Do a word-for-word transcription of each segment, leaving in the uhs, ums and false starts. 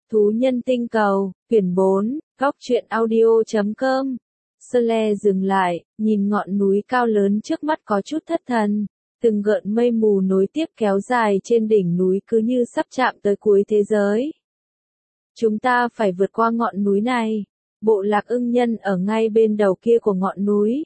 Thú nhân tinh cầu, quyển bốn, góc truyện audio chấm com. Sle dừng lại, nhìn ngọn núi cao lớn trước mắt có chút thất thần. Từng gợn mây mù nối tiếp kéo dài trên đỉnh núi cứ như sắp chạm tới cuối thế giới. Chúng ta phải vượt qua ngọn núi này. Bộ lạc ưng nhân ở ngay bên đầu kia của ngọn núi.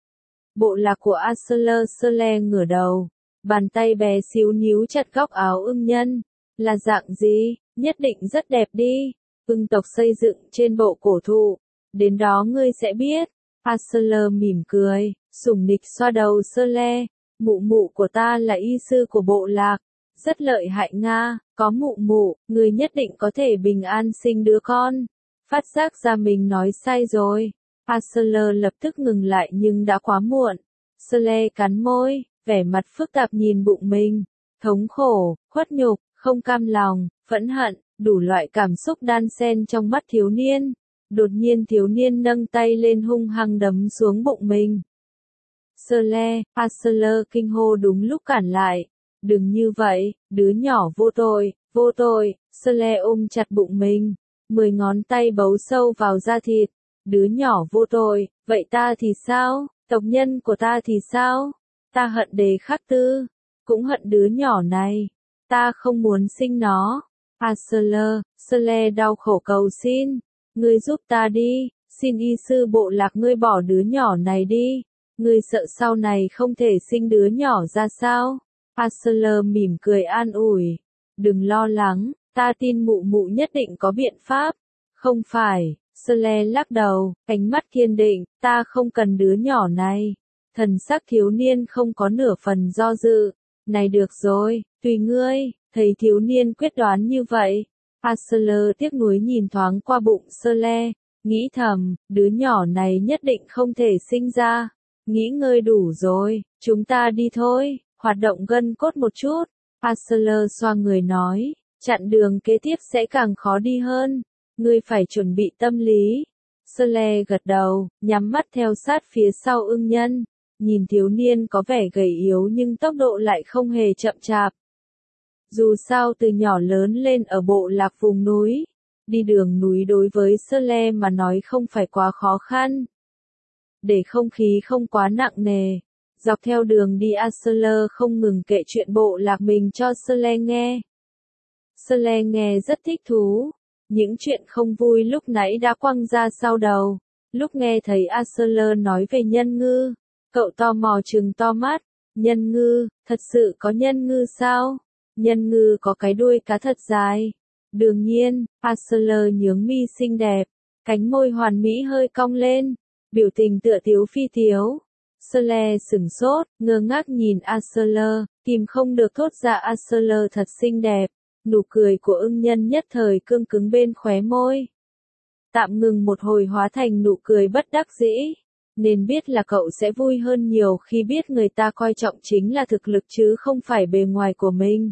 Bộ lạc của Asler Sle ngửa đầu. Bàn tay bé xíu níu chặt góc áo ưng nhân. Là dạng gì? Nhất định rất đẹp đi. Ưng tộc xây dựng trên bộ cổ thụ. Đến đó ngươi sẽ biết. Asler mỉm cười, sủng nịch xoa đầu Sle. Mụ mụ của ta là y sư của bộ lạc. Rất lợi hại Nga, có mụ mụ, ngươi nhất định có thể bình an sinh đứa con. Phát giác ra mình nói sai rồi. Asler lập tức ngừng lại nhưng đã quá muộn. Sle cắn môi, vẻ mặt phức tạp nhìn bụng mình. Thống khổ, khuất nhục, không cam lòng, phẫn hận, đủ loại cảm xúc đan xen trong mắt thiếu niên. Đột nhiên thiếu niên nâng tay lên hung hăng đấm xuống bụng mình. Sle, Asler kinh hô đúng lúc cản lại. Đừng như vậy, đứa nhỏ vô tội, vô tội. Sle ôm chặt bụng mình. Mười ngón tay bấu sâu vào da thịt. Đứa nhỏ vô tội, vậy ta thì sao? Tộc nhân của ta thì sao? Ta hận Đề Khắc Tư. Cũng hận đứa nhỏ này. Ta không muốn sinh nó. Asler, Sle đau khổ cầu xin. Ngươi giúp ta đi, xin y sư bộ lạc ngươi bỏ đứa nhỏ này đi. Ngươi sợ sau này không thể sinh đứa nhỏ ra sao? Asler mỉm cười an ủi. Đừng lo lắng, ta tin mụ mụ nhất định có biện pháp. Không phải, Sle lắc đầu, ánh mắt kiên định, ta không cần đứa nhỏ này. Thần sắc thiếu niên không có nửa phần do dự. Này được rồi, tùy ngươi, thấy thiếu niên quyết đoán như vậy. Asler tiếc nuối nhìn thoáng qua bụng Sle, nghĩ thầm, đứa nhỏ này nhất định không thể sinh ra. Nghĩ ngơi đủ rồi, chúng ta đi thôi, hoạt động gân cốt một chút. Asler xoa người nói, chặn đường kế tiếp sẽ càng khó đi hơn. Ngươi phải chuẩn bị tâm lý. Sle gật đầu, nhắm mắt theo sát phía sau ưng nhân. Nhìn thiếu niên có vẻ gầy yếu nhưng tốc độ lại không hề chậm chạp. Dù sao từ nhỏ lớn lên ở bộ lạc vùng núi, đi đường núi đối với Sle mà nói không phải quá khó khăn. Để không khí không quá nặng nề, dọc theo đường đi Asler không ngừng kể chuyện bộ lạc mình cho Sle nghe. Sle nghe rất thích thú, những chuyện không vui lúc nãy đã quăng ra sau đầu. Lúc nghe thấy Asler nói về nhân ngư, cậu tò mò trừng to mắt. Nhân ngư, thật sự có nhân ngư sao? Nhân ngư có cái đuôi cá thật dài. Đương nhiên, Asler nhướng mi xinh đẹp, cánh môi hoàn mỹ hơi cong lên, biểu tình tựa tiếu phi tiếu. Sle sửng sốt, ngơ ngác nhìn Asler, kìm không được thốt ra Asler thật xinh đẹp. Nụ cười của ưng nhân nhất thời cương cứng bên khóe môi. Tạm ngừng một hồi hóa thành nụ cười bất đắc dĩ. Nên biết là cậu sẽ vui hơn nhiều khi biết người ta coi trọng chính là thực lực chứ không phải bề ngoài của mình.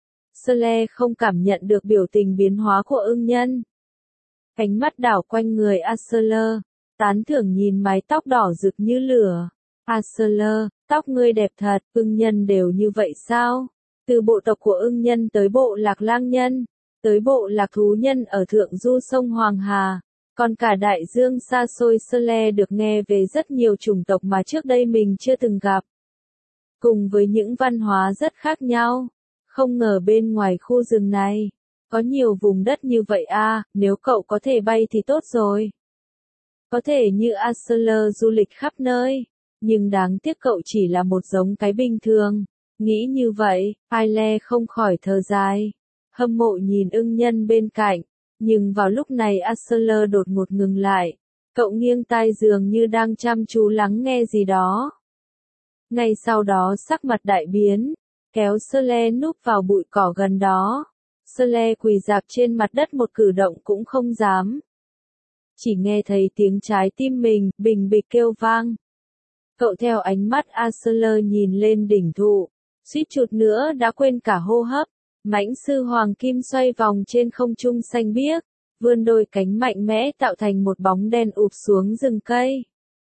Sle không cảm nhận được biểu tình biến hóa của ưng nhân. Ánh mắt đảo quanh người Asler, tán thưởng nhìn mái tóc đỏ rực như lửa. Asler, tóc ngươi đẹp thật, ưng nhân đều như vậy sao? Từ bộ tộc của ưng nhân tới bộ lạc lang nhân, tới bộ lạc thú nhân ở thượng du sông Hoàng Hà, còn cả đại dương xa xôi Sle được nghe về rất nhiều chủng tộc mà trước đây mình chưa từng gặp. Cùng với những văn hóa rất khác nhau. Không ngờ bên ngoài khu rừng này, có nhiều vùng đất như vậy à, nếu cậu có thể bay thì tốt rồi. Có thể như Asler du lịch khắp nơi, nhưng đáng tiếc cậu chỉ là một giống cái bình thường. Nghĩ như vậy, Aile không khỏi thở dài, hâm mộ nhìn ưng nhân bên cạnh, nhưng vào lúc này Asler đột ngột ngừng lại. Cậu nghiêng tai dường như đang chăm chú lắng nghe gì đó. Ngay sau đó sắc mặt đại biến. Kéo Sle núp vào bụi cỏ gần đó. Sle quỳ rạp trên mặt đất một cử động cũng không dám. Chỉ nghe thấy tiếng trái tim mình, bình bịch kêu vang. Cậu theo ánh mắt Asler nhìn lên đỉnh thụ, suýt chút nữa đã quên cả hô hấp. Mãnh sư hoàng kim xoay vòng trên không trung xanh biếc, vươn đôi cánh mạnh mẽ tạo thành một bóng đen ụp xuống rừng cây.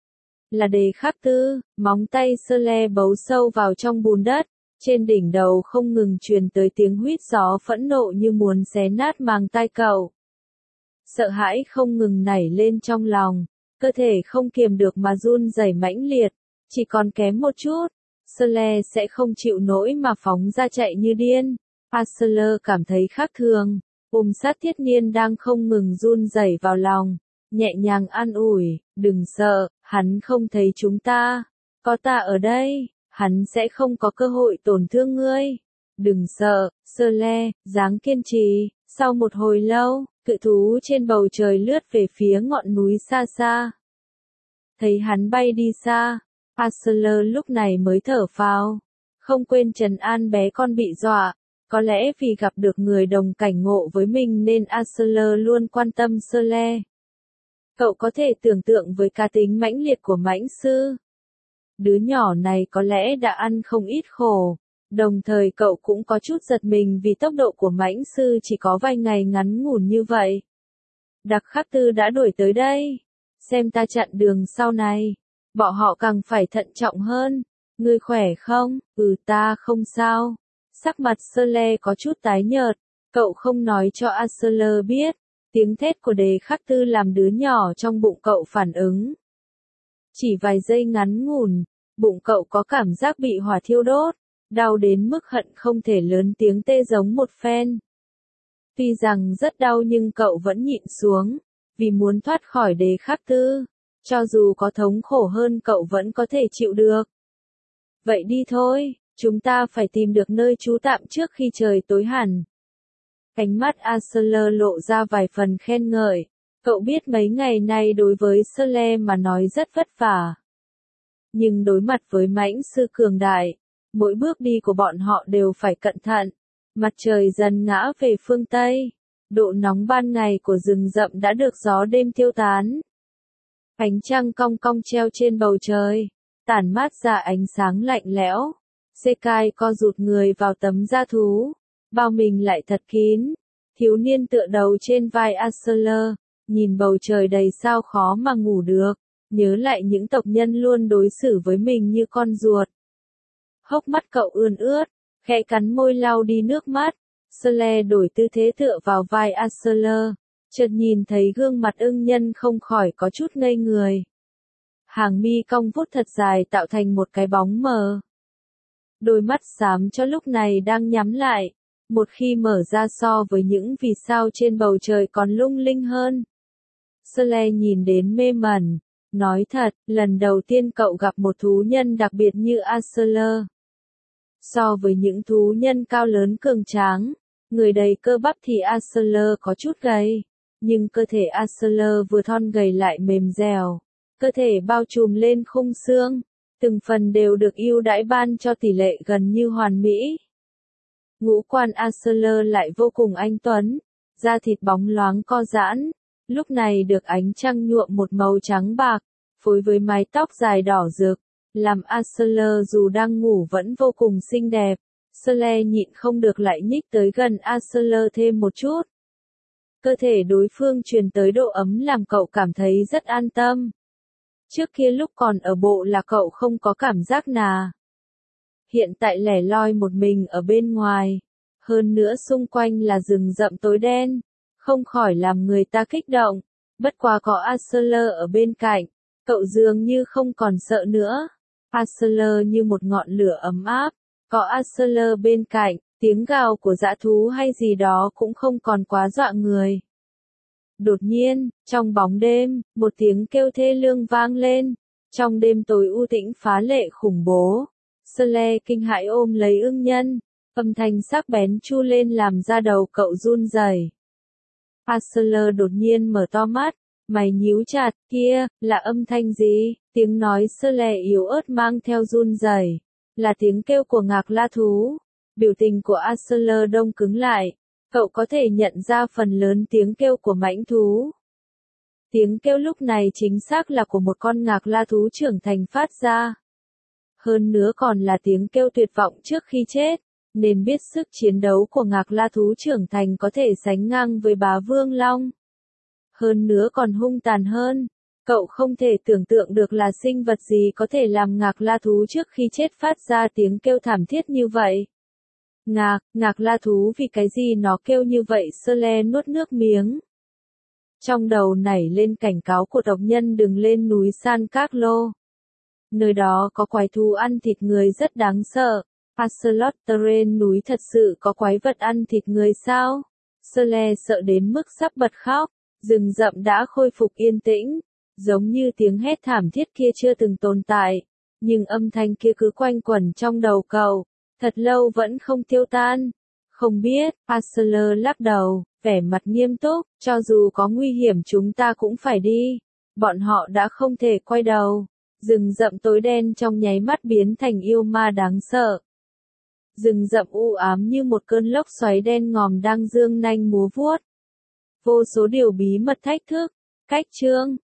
Là Đề Khắc Tư, móng tay Sle bấu sâu vào trong bùn đất. Trên đỉnh đầu không ngừng truyền tới tiếng huýt gió phẫn nộ như muốn xé nát màng tai cậu. sợ hãi không ngừng nảy lên trong lòng, cơ thể không kiềm được mà run rẩy mãnh liệt, chỉ còn kém một chút, Sle sẽ không chịu nổi mà phóng ra chạy như điên. Asler cảm thấy khác thường, ôm sát Thiết Niên đang không ngừng run rẩy vào lòng, nhẹ nhàng an ủi, đừng sợ, hắn không thấy chúng ta, có ta ở đây, hắn sẽ không có cơ hội tổn thương ngươi. Đừng sợ, Sle, dáng kiên trì. Sau một hồi lâu, cự thú trên bầu trời lướt về phía ngọn núi xa xa. Thấy hắn bay đi xa, Asler lúc này mới thở phào, không quên trấn an bé con bị dọa. Có lẽ vì gặp được người đồng cảnh ngộ với mình nên Asler luôn quan tâm Sle. Cậu có thể tưởng tượng với cá tính mãnh liệt của mãnh sư. Đứa nhỏ này có lẽ đã ăn không ít khổ. Đồng thời cậu cũng có chút giật mình vì tốc độ của mãnh sư chỉ có vài ngày ngắn ngủn như vậy. Đặc Khắc Tư đã đuổi tới đây. Xem ta chặn đường sau này. Bọn họ càng phải thận trọng hơn. Ngươi khỏe không? Ừ ta không sao. Sắc mặt Sle có chút tái nhợt. Cậu không nói cho Asler biết. Tiếng thét của Đề Khắc Tư làm đứa nhỏ trong bụng cậu phản ứng. Chỉ vài giây ngắn ngủn, bụng cậu có cảm giác bị hỏa thiêu đốt. Đau đến mức hận không thể lớn tiếng tê giống một phen. Tuy rằng rất đau nhưng cậu vẫn nhịn xuống, vì muốn thoát khỏi Đề Khắc Tư. Cho dù có thống khổ hơn cậu vẫn có thể chịu được. Vậy đi thôi, chúng ta phải tìm được nơi trú tạm trước khi trời tối hẳn. Cánh mắt Asler lộ ra vài phần khen ngợi. Cậu biết mấy ngày nay đối với Sle mà nói rất vất vả. Nhưng đối mặt với mãnh sư cường đại, mỗi bước đi của bọn họ đều phải cẩn thận. Mặt trời dần ngã về phương Tây. Độ nóng ban ngày của rừng rậm đã được gió đêm tiêu tán. Ánh trăng cong cong treo trên bầu trời, tản mát ra ánh sáng lạnh lẽo. Sekai co rụt người vào tấm da thú, bao mình lại thật kín. Thiếu niên tựa đầu trên vai Asler, nhìn bầu trời đầy sao khó mà ngủ được, nhớ lại những tộc nhân luôn đối xử với mình như con ruột. Hốc mắt cậu ươn ướt, khẽ cắn môi lau đi nước mắt. Sle đổi tư thế tựa vào vai Asler, chợt nhìn thấy gương mặt ưng nhân không khỏi có chút ngây người. Hàng mi cong vút thật dài tạo thành một cái bóng mờ. Đôi mắt xám cho lúc này đang nhắm lại, một khi mở ra so với những vì sao trên bầu trời còn lung linh hơn. Sle nhìn đến mê mẩn, nói thật, lần đầu tiên cậu gặp một thú nhân đặc biệt như Asler. So với những thú nhân cao lớn cường tráng, người đầy cơ bắp thì Asler có chút gầy, nhưng cơ thể Asler vừa thon gầy lại mềm dẻo, cơ thể bao trùm lên khung xương, từng phần đều được ưu đãi ban cho tỷ lệ gần như hoàn mỹ. Ngũ quan Asler lại vô cùng anh tuấn, da thịt bóng loáng co giãn, lúc này được ánh trăng nhuộm một màu trắng bạc, phối với mái tóc dài đỏ rực, làm Asler dù đang ngủ vẫn vô cùng xinh đẹp. Sle nhịn không được lại nhích tới gần Asler thêm một chút. Cơ thể đối phương truyền tới độ ấm làm cậu cảm thấy rất an tâm. Trước kia lúc còn ở bộ là cậu không có cảm giác nà. Hiện tại lẻ loi một mình ở bên ngoài. Hơn nữa xung quanh là rừng rậm tối đen. Không khỏi làm người ta kích động. Bất quá có Asler ở bên cạnh. Cậu dường như không còn sợ nữa. Asler như một ngọn lửa ấm áp. Có Asler bên cạnh, tiếng gào của dã thú hay gì đó cũng không còn quá dọa người. Đột nhiên, trong bóng đêm, một tiếng kêu thê lương vang lên. Trong đêm tối u tĩnh phá lệ khủng bố, Sle kinh hãi ôm lấy ưng nhân, âm thanh sắc bén chu lên làm da đầu cậu run rẩy. Asler đột nhiên mở to mắt, mày nhíu chặt, kia, là âm thanh gì? Tiếng nói Sle yếu ớt mang theo run rẩy, là tiếng kêu của ngạc la thú. Biểu tình của Asler đông cứng lại, cậu có thể nhận ra phần lớn tiếng kêu của mãnh thú. Tiếng kêu lúc này chính xác là của một con ngạc la thú trưởng thành phát ra. Hơn nữa còn là tiếng kêu tuyệt vọng trước khi chết, nên biết sức chiến đấu của ngạc la thú trưởng thành có thể sánh ngang với bá vương long. Hơn nữa còn hung tàn hơn, cậu không thể tưởng tượng được là sinh vật gì có thể làm ngạc la thú trước khi chết phát ra tiếng kêu thảm thiết như vậy. Ngạc, ngạc la thú vì cái gì nó kêu như vậy? Sle nuốt nước miếng. Trong đầu nảy lên cảnh cáo của tộc nhân đừng lên núi San Carlo. Nơi đó có quái thú ăn thịt người rất đáng sợ. Ocelot Terrain núi thật sự có quái vật ăn thịt người sao? Sle sợ đến mức sắp bật khóc. Rừng rậm đã khôi phục yên tĩnh, giống như tiếng hét thảm thiết kia chưa từng tồn tại. Nhưng âm thanh kia cứ quanh quẩn trong đầu cậu, thật lâu vẫn không tiêu tan. Không biết, Parceller lắc đầu, vẻ mặt nghiêm túc, cho dù có nguy hiểm chúng ta cũng phải đi. Bọn họ đã không thể quay đầu. Rừng rậm tối đen trong nháy mắt biến thành yêu ma đáng sợ. Rừng rậm u ám như một cơn lốc xoáy đen ngòm đang dương nanh múa vuốt. Vô số điều bí mật thách thức, cách chương.